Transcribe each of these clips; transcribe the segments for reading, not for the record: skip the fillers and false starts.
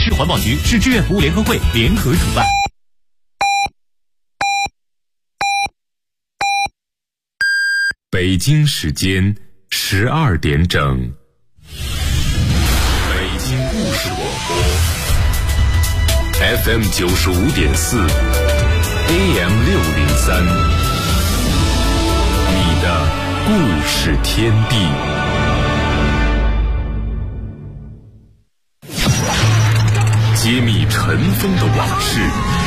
市环保局、市志愿服务联合会联合主办。 北京时间12点整，北京故事广播 FM 95.4 AM 603，你的故事天地。揭秘尘封的往事，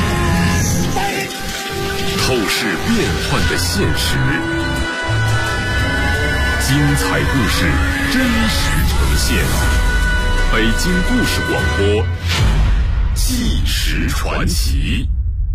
透视变幻的现实，精彩故事真实呈现。北京故事广播，纪实传奇。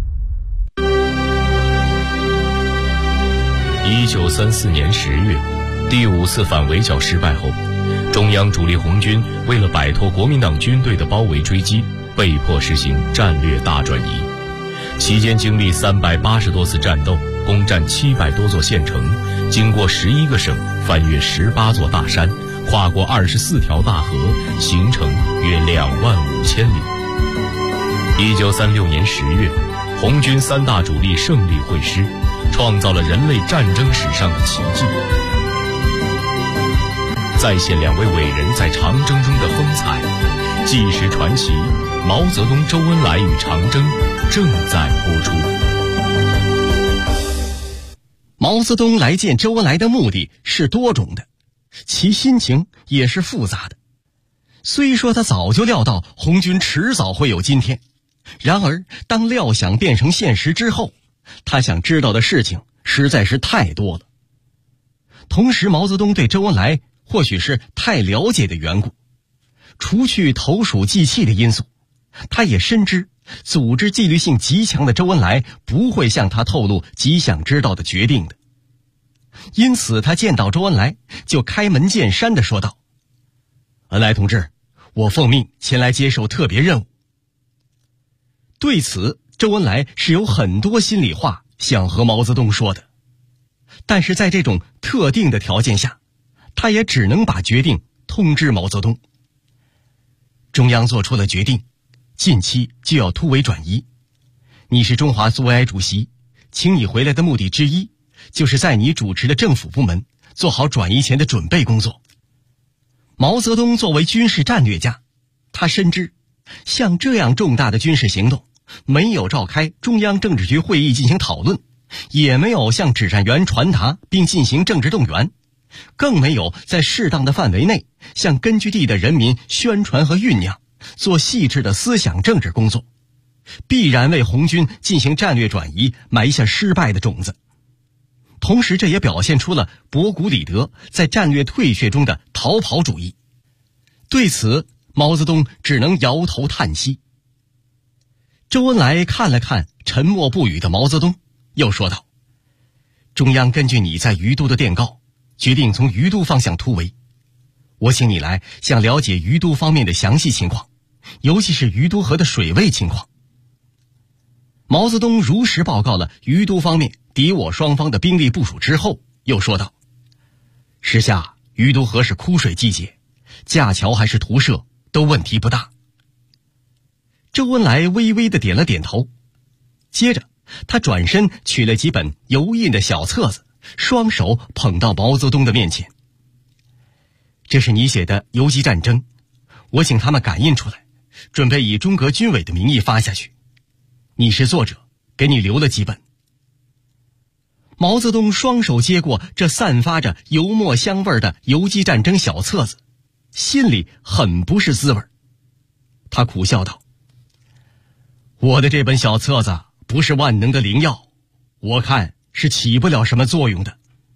1934年10月，第5次反围剿失败后，中央主力红军为了摆脱国民党军队的包围追击，被迫实行战略大转移。期间经历380多次战斗，攻占700多座县城，经过11个省，翻越18座大山，跨过24条大河，行程约25000里。1936年10月，红军3大主力胜利会师，创造了人类战争史上的奇迹，再现2位伟人在长征中的风采。纪实传奇，毛泽东、周恩来与长征正在播出。 毛泽东来见周恩来的目的是多种的，其心情也是复杂的。虽说他早就料到红军迟早会有今天，然而当料想变成现实之后，他想知道的事情实在是太多了。同时，毛泽东对周恩来或许是太了解的缘故，除去投鼠忌器的因素，他也深知组织纪律性极强的周恩来不会向他透露极想知道的决定的。因此他见到周恩来就开门见山地说道：恩来同志，我奉命前来接受特别任务。对此，周恩来是有很多心里话想和毛泽东说的，但是在这种特定的条件下，他也只能把决定通知毛泽东。中央做出了决定，近期就要突围转移。你是中华苏维埃主席，请你回来的目的之一，就是在你主持的政府部门做好转移前的准备工作。毛泽东作为军事战略家，他深知像这样重大的军事行动，没有召开中央政治局会议进行讨论，也没有向指战员传达并进行政治动员，更没有在适当的范围内向根据地的人民宣传和酝酿，做细致的思想政治工作，必然为红军进行战略转移埋下失败的种子。同时，这也表现出了博古里德在战略退却中的逃跑主义。对此，毛泽东只能摇头叹息。周恩来看了看沉默不语的毛泽东，又说道：中央根据你在于都的电告，决定从于都方向突围。我请你来想了解于都方面的详细情况，尤其是于都河的水位情况。毛泽东如实报告了于都方面敌我双方的兵力部署之后，又说道：时下于都河是枯水季节，架桥还是涂设都问题不大。周恩来微微地点了点头，接着他转身取了几本油印的小册子，双手捧到毛泽东的面前。这是你写的游击战争，我请他们赶印出来，准备以中革军委的名义发下去。你是作者，给你留了几本。毛泽东双手接过这散发着油墨香味的游击战争小册子，心里很不是滋味。他苦笑道：我的这本小册子不是万能的灵药，我看是起不了什么作用的。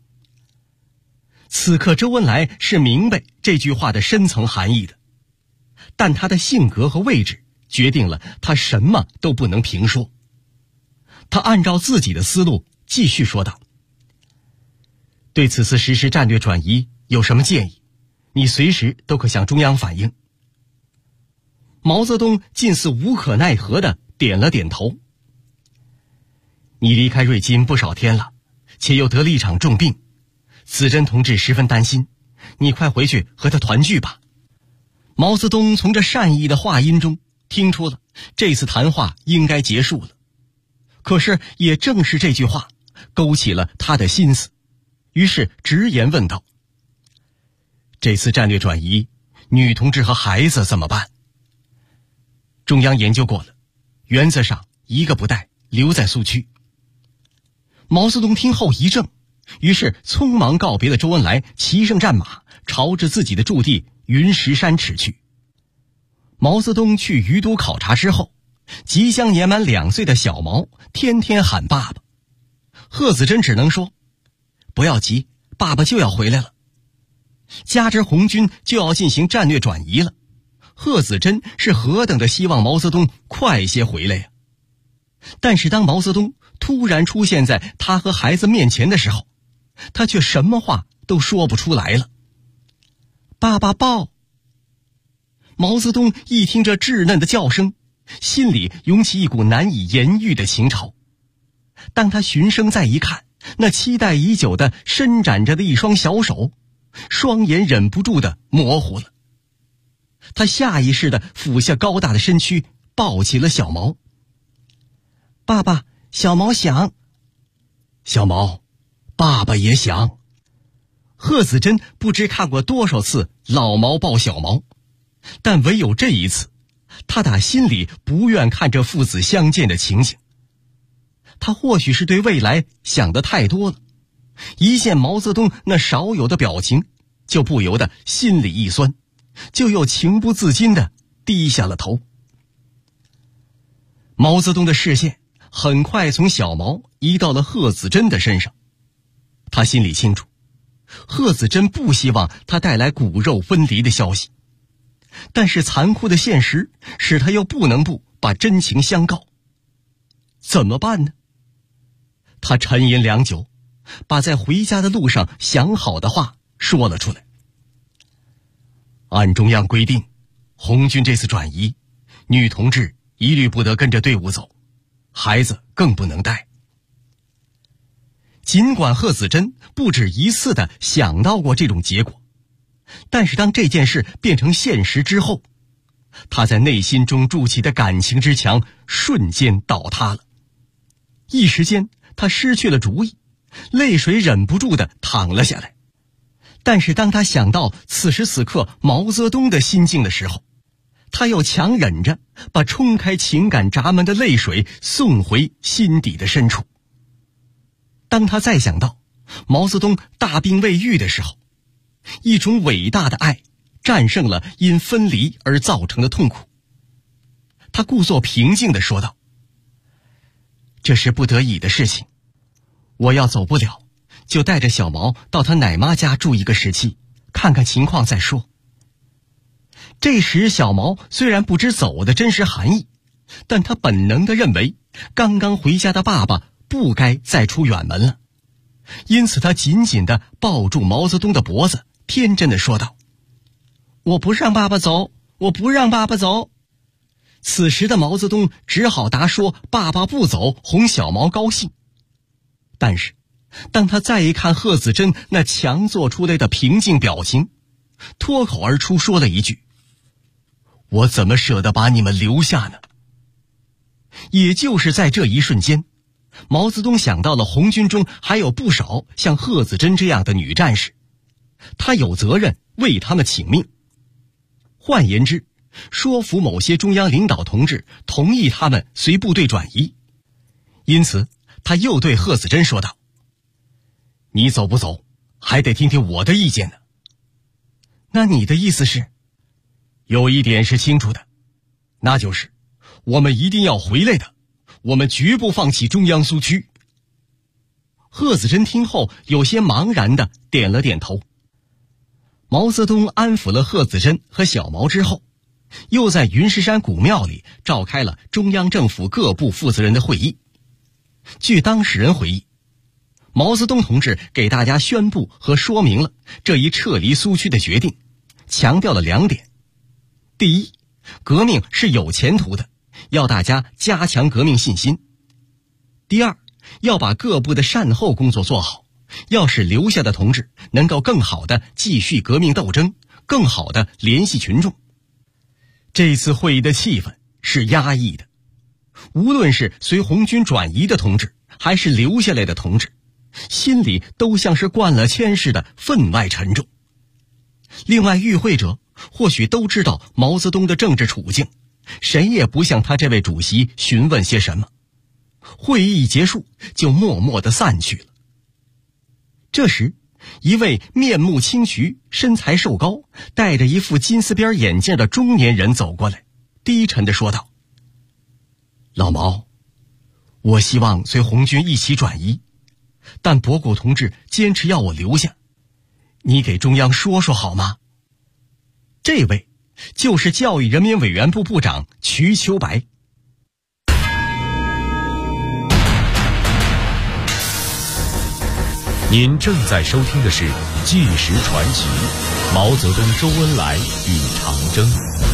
此刻周恩来是明白这句话的深层含义的，但他的性格和位置决定了他什么都不能评说。他按照自己的思路继续说道：对此次实施战略转移有什么建议，你随时都可向中央反映。毛泽东近似无可奈何地点了点头。你离开瑞金不少天了，且又得了一场重病，子珍同志十分担心，你快回去和他团聚吧。毛泽东从这善意的话音中听出了这次谈话应该结束了。可是也正是这句话勾起了他的心思，于是直言问道：这次战略转移，女同志和孩子怎么办？中央研究过了，原则上一个不带，留在苏区。毛泽东听后一怔，于是匆忙告别了周恩来，骑上战马，朝着自己的驻地云石山驰去。毛泽东去余都考察之后，即将年满2岁的小毛天天喊爸爸，贺子珍只能说：不要急，爸爸就要回来了。加之红军就要进行战略转移了，贺子珍是何等的希望毛泽东快些回来呀！但是当毛泽东突然出现在他和孩子面前的时候，他却什么话都说不出来了。爸爸抱！毛泽东一听这稚嫩的叫声，心里涌起一股难以言喻的情潮。当他循声再一看，那期待已久的伸展着的一双小手，双眼忍不住的模糊了。他下意识地俯下高大的身躯，抱起了小毛。爸爸，小毛想。小毛，爸爸也想。贺子珍不知看过多少次老毛抱小毛，但唯有这一次，他打心里不愿看这父子相见的情景。他或许是对未来想得太多了，一见毛泽东那少有的表情，就不由得心里一酸，就又情不自禁地低下了头。毛泽东的视线很快从小毛移到了贺子珍的身上。他心里清楚，贺子珍不希望他带来骨肉分离的消息，但是残酷的现实使他又不能不把真情相告。怎么办呢？他沉吟良久，把在回家的路上想好的话说了出来。按中央规定，红军这次转移，女同志一律不得跟着队伍走，孩子更不能带。尽管贺子珍不止一次地想到过这种结果，但是当这件事变成现实之后，他在内心中筑起的感情之墙瞬间倒塌了。一时间他失去了主意，泪水忍不住地淌了下来。但是当他想到此时此刻毛泽东的心境的时候，他又强忍着把冲开情感闸门的泪水送回心底的深处。当他再想到毛泽东大病未愈的时候，一种伟大的爱战胜了因分离而造成的痛苦。他故作平静地说道：这是不得已的事情，我要走不了，就带着小毛到他奶妈家住一个时期，看看情况再说。这时小毛虽然不知走的真实含义，但他本能地认为刚刚回家的爸爸不该再出远门了，因此他紧紧地抱住毛泽东的脖子，天真地说道：我不让爸爸走，我不让爸爸走。此时的毛泽东只好答说爸爸不走，哄小毛高兴。但是当他再一看贺子珍那强做出来的平静表情，脱口而出说了一句：我怎么舍得把你们留下呢？也就是在这一瞬间，毛泽东想到了红军中还有不少像贺子珍这样的女战士，他有责任为他们请命。换言之，说服某些中央领导同志同意他们随部队转移。因此他又对贺子珍说道：你走不走还得听听我的意见呢。那你的意思是？有一点是清楚的，那就是我们一定要回来的，我们绝不放弃中央苏区。贺子珍听后有些茫然地点了点头。毛泽东安抚了贺子珍和小毛之后，又在云石山古庙里召开了中央政府各部负责人的会议。据当事人回忆，毛泽东同志给大家宣布和说明了这一撤离苏区的决定，强调了2点。第一，革命是有前途的，要大家加强革命信心。第二，要把各部的善后工作做好，要使留下的同志能够更好地继续革命斗争，更好地联系群众。这次会议的气氛是压抑的。无论是随红军转移的同志，还是留下来的同志，心里都像是灌了铅似的分外沉重。另外，与会者或许都知道毛泽东的政治处境，谁也不向他这位主席询问些什么。会议一结束，就默默地散去了。这时，一位面目清癯、身材瘦高、戴着一副金丝边眼镜的中年人走过来，低沉地说道：“老毛，我希望随红军一起转移，但博古同志坚持要我留下，你给中央说说好吗？”这位就是教育人民委员部部长瞿秋白。 您正在收听的是《纪实传奇》，毛泽东、周恩来与长征。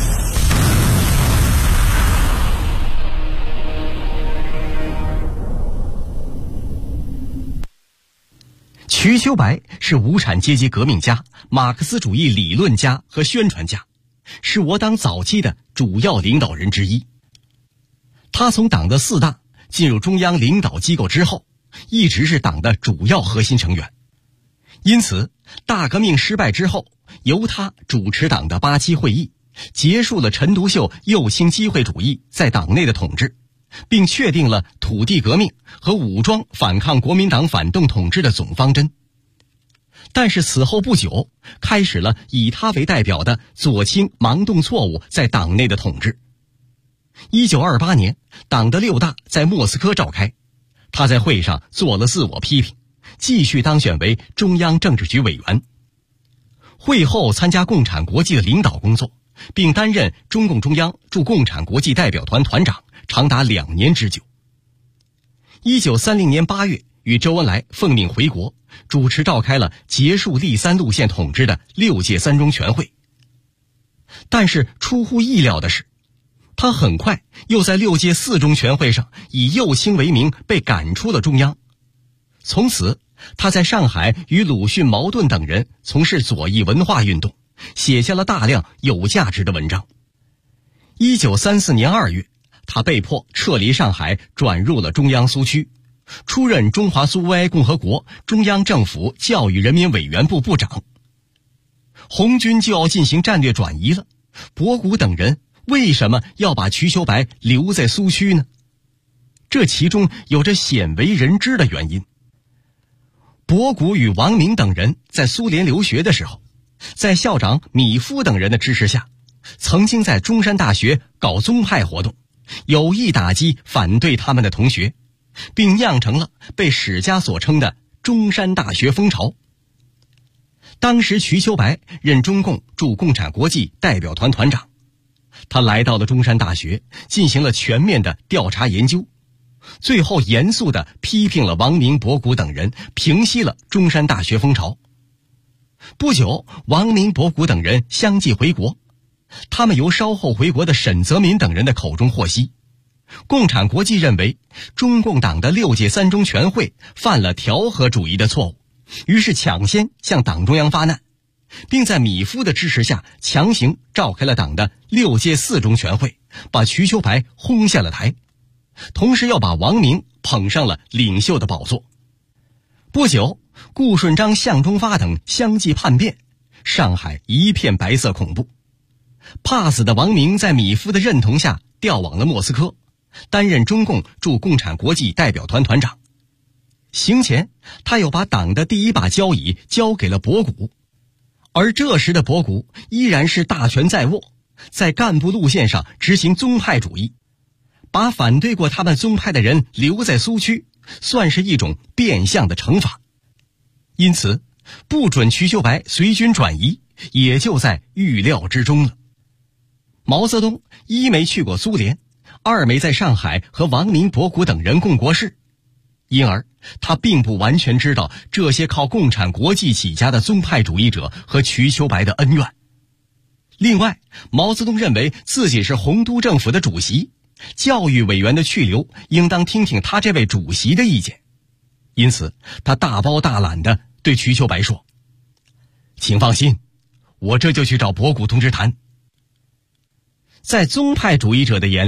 瞿秋白是无产阶级革命家、马克思主义理论家和宣传家，是我党早期的主要领导人之一。他从党的4大进入中央领导机构之后，一直是党的主要核心成员。因此，大革命失败之后，由他主持党的87会议，结束了陈独秀右倾机会主义在党内的统治，并确定了土地革命和武装反抗国民党反动统治的总方针。但是此后不久，开始了以他为代表的左倾盲动错误在党内的统治。1928年，党的6大在莫斯科召开，他在会上做了自我批评，继续当选为中央政治局委员。会后参加共产国际的领导工作，并担任中共中央驻共产国际代表团团长，长达2年之久。1930年8月，与周恩来奉命回国，主持召开了结束立3路线统治的6届3中全会。但是出乎意料的是，他很快又在6届4中全会上以右倾为名被赶出了中央。从此，他在上海与鲁迅、茅盾等人从事左翼文化运动，写下了大量有价值的文章。1934年2月，他被迫撤离上海，转入了中央苏区，出任中华苏维埃共和国中央政府教育人民委员部部长。红军就要进行战略转移了，博古等人为什么要把瞿秋白留在苏区呢？这其中有着鲜为人知的原因。博古与王明等人在苏联留学的时候，在校长米夫等人的支持下，曾经在中山大学搞宗派活动，有意打击反对他们的同学，并酿成了被史家所称的中山大学风潮。当时瞿秋白任中共驻共产国际代表团团长，他来到了中山大学，进行了全面的调查研究，最后严肃地批评了王明、博古等人，平息了中山大学风潮。不久，王明、博古等人相继回国，他们由稍后回国的沈泽民等人的口中获悉，共产国际认为中共党的6届3中全会犯了调和主义的错误，于是抢先向党中央发难，并在米夫的支持下强行召开了党的6届4中全会，把瞿秋白轰下了台，同时要把王明捧上了领袖的宝座。不久，顾顺章、向忠发等相继叛变，上海一片白色恐怖。怕死的王明在米夫的认同下调往了莫斯科，担任中共驻共产国际代表团团长。行前，他又把党的第一把交椅交给了博古，而这时的博古依然是大权在握，在干部路线上执行宗派主义，把反对过他们宗派的人留在苏区，算是一种变相的惩罚。因此，不准瞿秋白随军转移，也就在预料之中了。毛泽东一没去过苏联，二没在上海和王明、博古等人共过事，因而他并不完全知道这些靠共产国际起家的宗派主义者和瞿秋白的恩怨。另外，毛泽东认为自己是洪都政府的主席，教育委员的去留应当听听他这位主席的意见，因此他大包大揽地对瞿秋白说：“请放心，我这就去找博古同志谈。”在宗派主义者的眼里，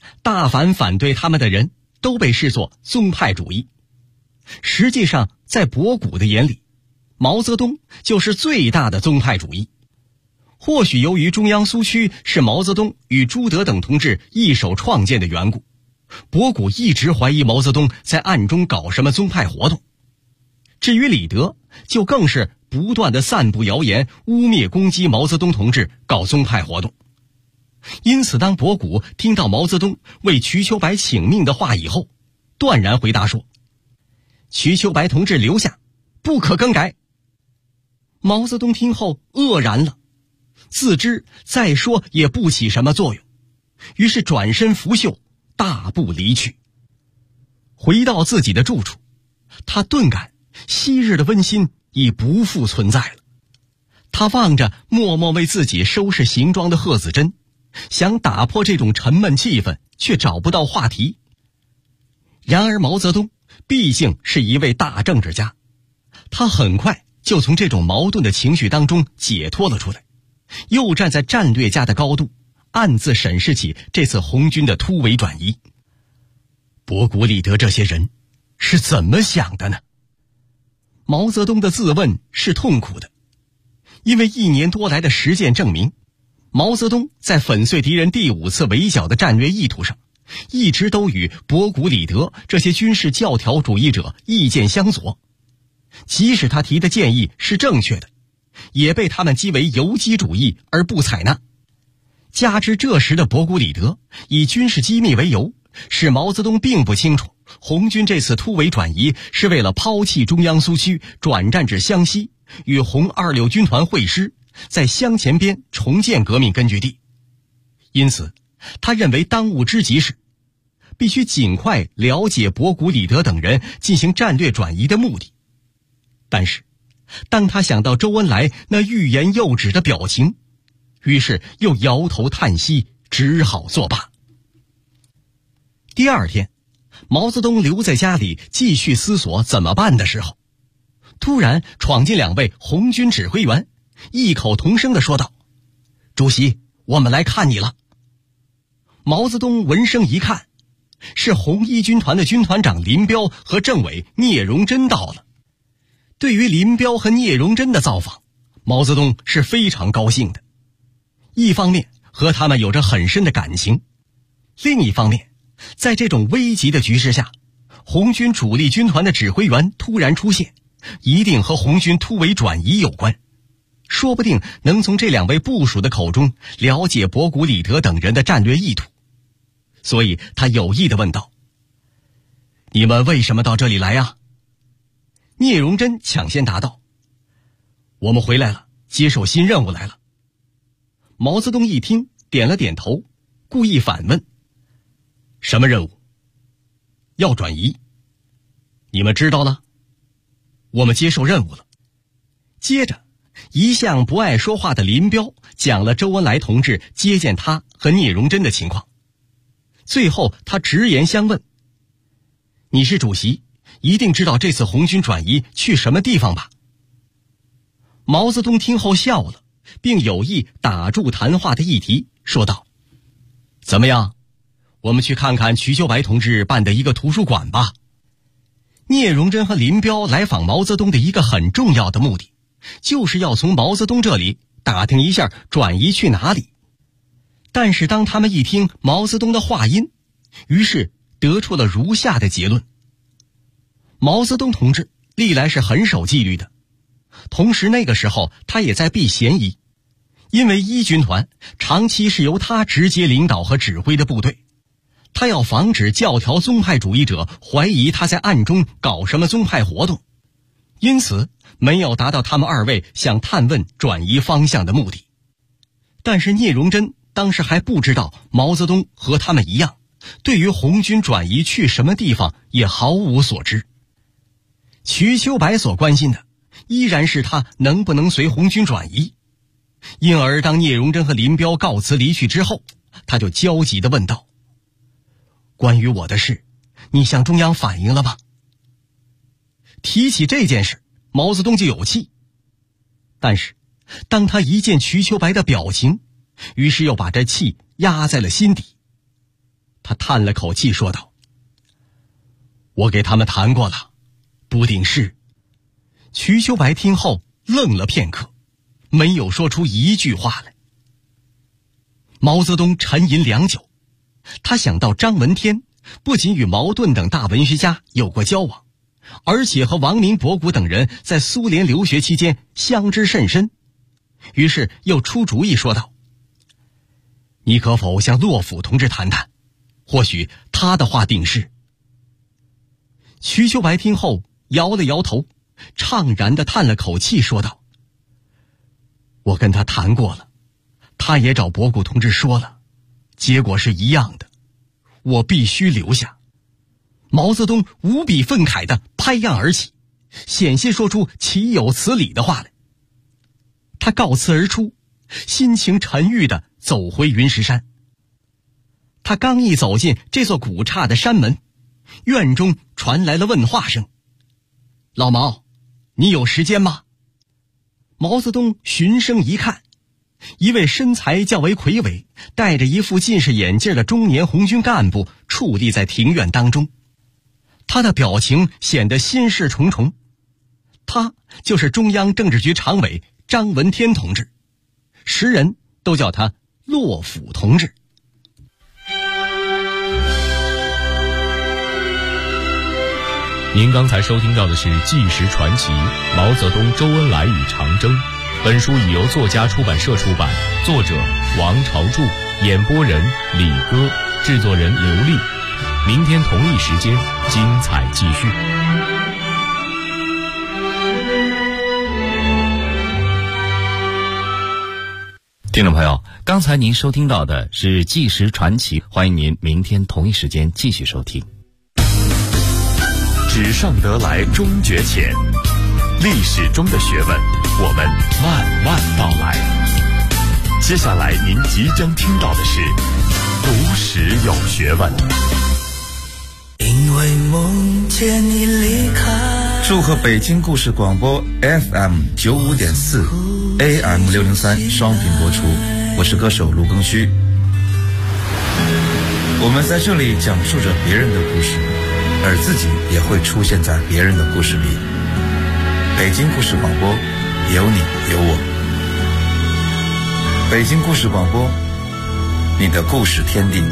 大凡反对他们的人都被视作宗派主义。实际上，在博古的眼里，毛泽东就是最大的宗派主义。或许由于中央苏区是毛泽东与朱德等同志一手创建的缘故，博古一直怀疑毛泽东在暗中搞什么宗派活动。至于李德，就更是不断地散布谣言，污蔑攻击毛泽东同志搞宗派活动。因此，当博古听到毛泽东为瞿秋白请命的话以后，断然回答说：瞿秋白同志留下，不可更改。毛泽东听后愕然了，自知再说也不起什么作用，于是转身拂袖，大步离去。回到自己的住处，他顿感昔日的温馨已不复存在了。他望着默默为自己收拾行装的贺子珍，想打破这种沉闷气氛，却找不到话题。然而毛泽东毕竟是一位大政治家，他很快就从这种矛盾的情绪当中解脱了出来，又站在战略家的高度，暗自审视起这次红军的突围转移。博古、李德这些人是怎么想的呢？毛泽东的自问是痛苦的，因为1年多来的实践证明，毛泽东在粉碎敌人第5次围剿的战略意图上，一直都与博古、李德这些军事教条主义者意见相左。即使他提的建议是正确的，也被他们讥为游击主义而不采纳。加之这时的博古、李德以军事机密为由，使毛泽东并不清楚红军这次突围转移是为了抛弃中央苏区，转战至湘西，与红26军团会师，在湘前边重建革命根据地。因此他认为当务之急是必须尽快了解博古、李德等人进行战略转移的目的。但是当他想到周恩来那欲言又止的表情，于是又摇头叹息，只好作罢。第二天，毛泽东留在家里继续思索怎么办的时候，突然闯进2位红军指挥员，异口同声地说道：主席，我们来看你了。毛泽东闻声一看，是红一军团的军团长林彪和政委聂荣臻到了。对于林彪和聂荣臻的造访，毛泽东是非常高兴的。一方面和他们有着很深的感情，另一方面在这种危急的局势下，红军主力军团的指挥员突然出现，一定和红军突围转移有关，说不定能从这2位部属的口中了解博古、李德等人的战略意图。所以他有意地问道：你们为什么到这里来呀？聂荣臻抢先答道：我们回来了，接受新任务来了。毛泽东一听，点了点头，故意反问：什么任务？要转移。你们知道了？我们接受任务了。接着，一向不爱说话的林彪讲了周恩来同志接见他和聂荣臻的情况。最后他直言相问：你是主席，一定知道这次红军转移去什么地方吧？毛泽东听后笑了，并有意打住谈话的议题，说道：怎么样，我们去看看瞿秋白同志办的一个图书馆吧。聂荣臻和林彪来访毛泽东的一个很重要的目的，就是要从毛泽东这里打听一下转移去哪里。但是当他们一听毛泽东的话音，于是得出了如下的结论：毛泽东同志历来是很守纪律的，同时那个时候他也在避嫌疑，因为一军团长期是由他直接领导和指挥的部队，他要防止教条宗派主义者怀疑他在暗中搞什么宗派活动，因此没有达到他们2位想探问转移方向的目的。但是聂荣臻当时还不知道毛泽东和他们一样，对于红军转移去什么地方也毫无所知。瞿秋白所关心的依然是他能不能随红军转移，因而当聂荣臻和林彪告辞离去之后，他就焦急地问道：关于我的事，你向中央反映了吗？提起这件事，毛泽东就有气，但是当他一见瞿秋白的表情，于是又把这气压在了心底。他叹了口气说道：“我给他们谈过了，不顶事。”瞿秋白听后愣了片刻，没有说出一句话来。毛泽东沉吟良久，他想到张闻天不仅与茅盾等大文学家有过交往，而且和王明、博古等人在苏联留学期间相知甚深，于是又出主意说道：“你可否向骆甫同志谈谈，或许他的话顶事。”瞿秋白听后摇了摇头，怅然地叹了口气说道：“我跟他谈过了，他也找博古同志说了，结果是一样的，我必须留下。”毛泽东无比愤慨地拍案而起，险些说出岂有此理的话来。他告辞而出，心情沉郁地走回云石山。他刚一走进这座古刹的山门，院中传来了问话声：“老毛，你有时间吗？”毛泽东循声一看，一位身材较为魁伟、戴着一副近视眼镜的中年红军干部矗立在庭院当中，他的表情显得心事重重。他就是中央政治局常委张闻天同志，时人都叫他骆甫同志。 您刚才收听到的是《纪实传奇：毛泽东、周恩来与长征》。本书已由作家出版社出版，作者王朝柱，演播人李戈，制作人刘丽。明天同一时间，精彩继续。 听众朋友，刚才您收听到的是《纪实传奇》，欢迎您明天同一时间继续收听。 纸上得来终觉浅，历史中的学问，我们慢慢道来。接下来您即将听到的是读史有学问。 因为梦见你离开。 祝贺北京故事广播 FM 95.4 AM 603双频播出，我是歌手卢庚戌。我们在这里讲述着别人的故事，而自己也会出现在别人的故事里。北京故事广播，有你有我。北京故事广播，你的故事天地。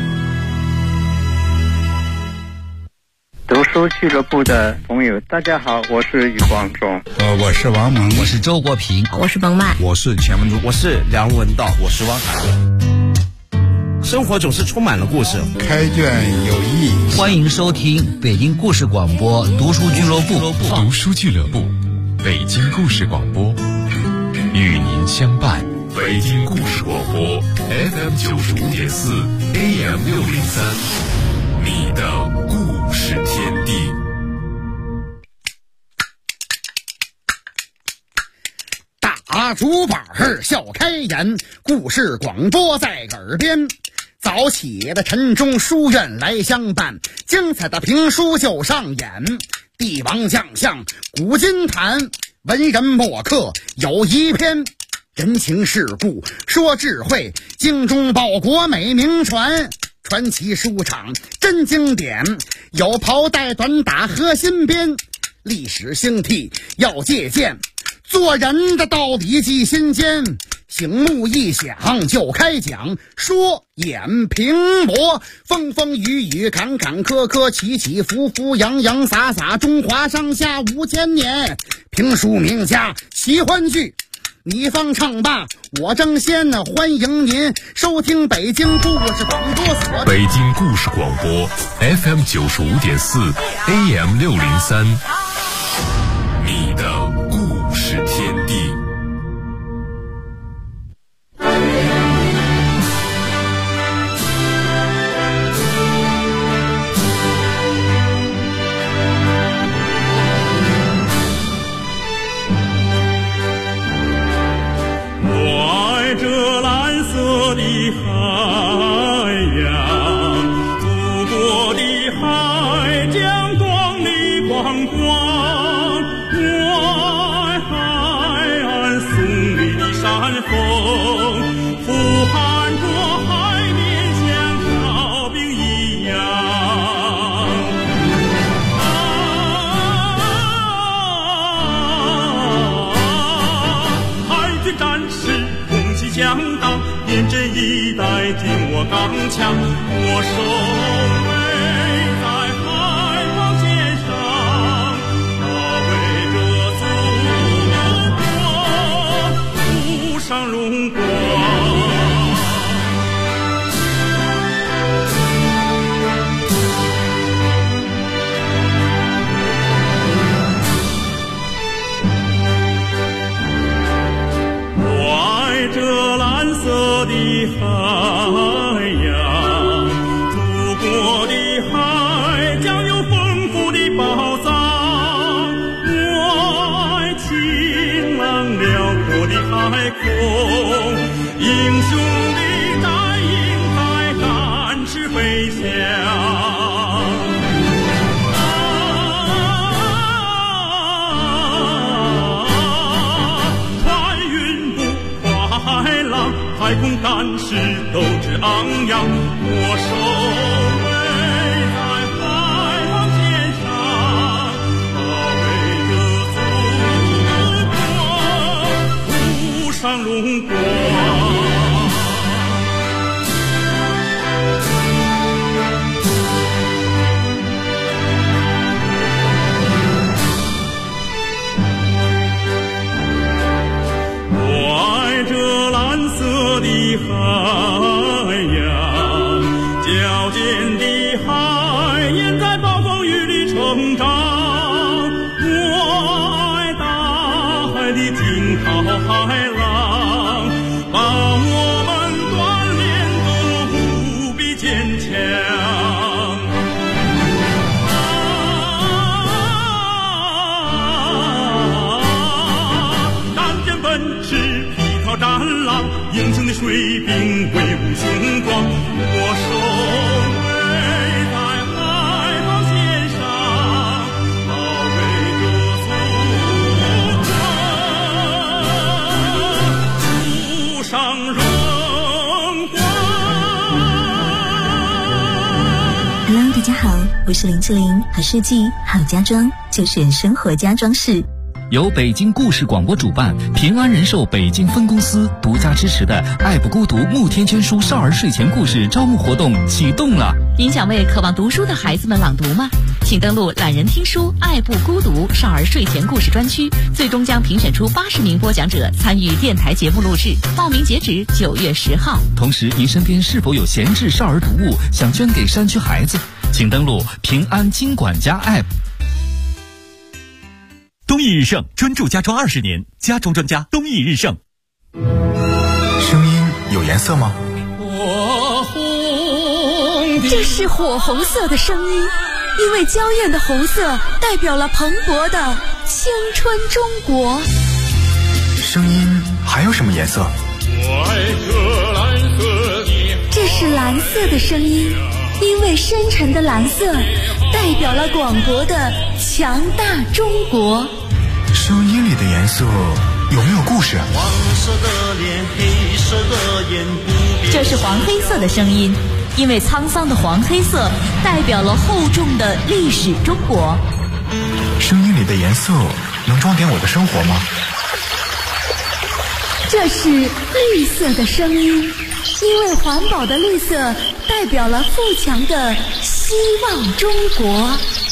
读书俱乐部的朋友，大家好，我是余光中。 我是王蒙， 我是周国平， 我是彭曼， 我是钱文珠， 我是梁文道，我是汪海。生活总是充满了故事， 开卷有益。 欢迎收听北京故事广播读书俱乐部。 读书俱乐部，北京故事广播，与您相伴。北京故事广播 FM 95.4 AM 603，你的故事天地。 大竹板笑开颜，故事广播在耳边。早起的晨钟书院来相伴，精彩的评书就上演。帝王将相古今谈，文人墨客有一篇。人情世故说智慧，精忠报国美名传。传奇书场真经典，有袍带短打和新编。历史兴替要借鉴，做人的道理记心间。醒目一响就开讲，说演评驳，风风雨雨坎坎坷坷，起起伏伏洋洋洒洒，中华上下5000年。评书名家喜欢剧，你方唱罢我争先，欢迎您收听北京故事广播所。 北京故事广播 FM 95.4 AM 603，你的故事天地。 这蓝色的海洋，祖国的海将光里光光，我带进我刚强，我守卫在海防线上，保卫着祖国，路上荣光。这蓝色的海洋，祖国的海将有丰富的宝藏。我爱晴朗辽阔的海空，英雄的带领在展翅飞翔。太空战士斗志昂扬，我守卫在海防线上，保卫着祖国，路上荣光。的海洋，矫健的海燕在暴风雨里成长。我爱大海的惊涛骇浪，把我们锻炼得无比坚强。单肩奔驰，披靠战狼，英雄的水兵威武雄壮，我守卫在海防线上，保卫着祖国，路上荣光。 Hello， 大家好，我是林志玲，好设计好家装就选生活家装饰。 由北京故事广播主办，平安人寿北京分公司独家支持的爱不孤独慕天娟书少儿睡前故事招募活动启动了。 您想为渴望读书的孩子们朗读吗？请登录懒人听书爱不孤独少儿睡前故事专区，最终将评选出80名播讲者参与电台节目录制，报名截止9月10号。 同时，您身边是否有闲置少儿读物想捐给山区孩子？请登录平安金管家 App。 东义日盛专注家装20年，家装专家东义日盛。 声音有颜色吗？ 这是火红色的声音，因为娇艳的红色代表了蓬勃的青春中国。 声音还有什么颜色？ 这是蓝色的声音，因为深沉的蓝色代表了广博的强大中国。 声音里的颜色有没有故事？ 黄色的脸，黑色的眼， 这是黄黑色的声音，因为沧桑的黄黑色代表了厚重的历史中国。 声音里的颜色能装点我的生活吗？ 这是绿色的声音，因为环保的绿色代表了富强的希望中国。